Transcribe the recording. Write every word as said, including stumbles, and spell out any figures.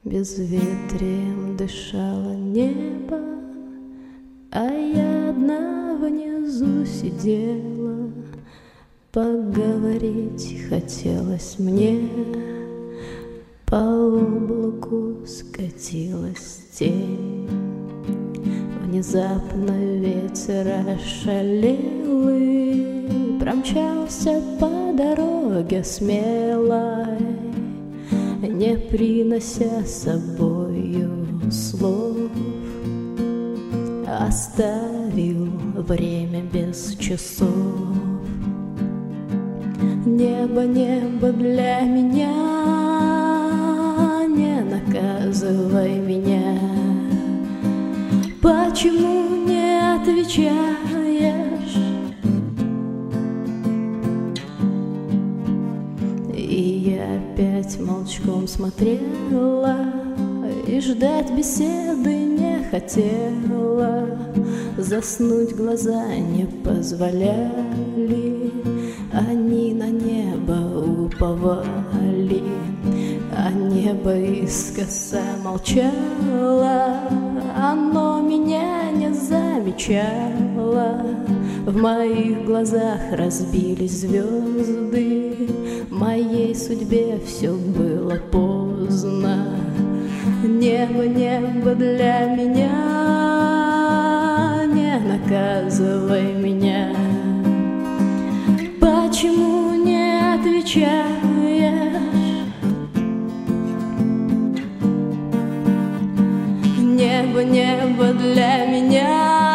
Безветрием дышало небо, а я одна внизу сидела. Поговорить хотелось мне, по облаку скатилась тень. Внезапно ветер ошалел и промчался по дороге смелой, не принося с собою слов. Оставил время без часов. Небо, небо для меня, не наказывай меня. Почему не отвечаешь? И я опять молчком смотрела, и ждать беседы не хотела. Заснуть глаза не позволяли, они на небо уповали, а небо искоса молчало. Оно меня не замечало. В моих глазах разбились звезды, моей судьбе все было поздно. Небо, небо для меня, не наказывай меня. Почему не отвечаешь? Небо, небо для меня,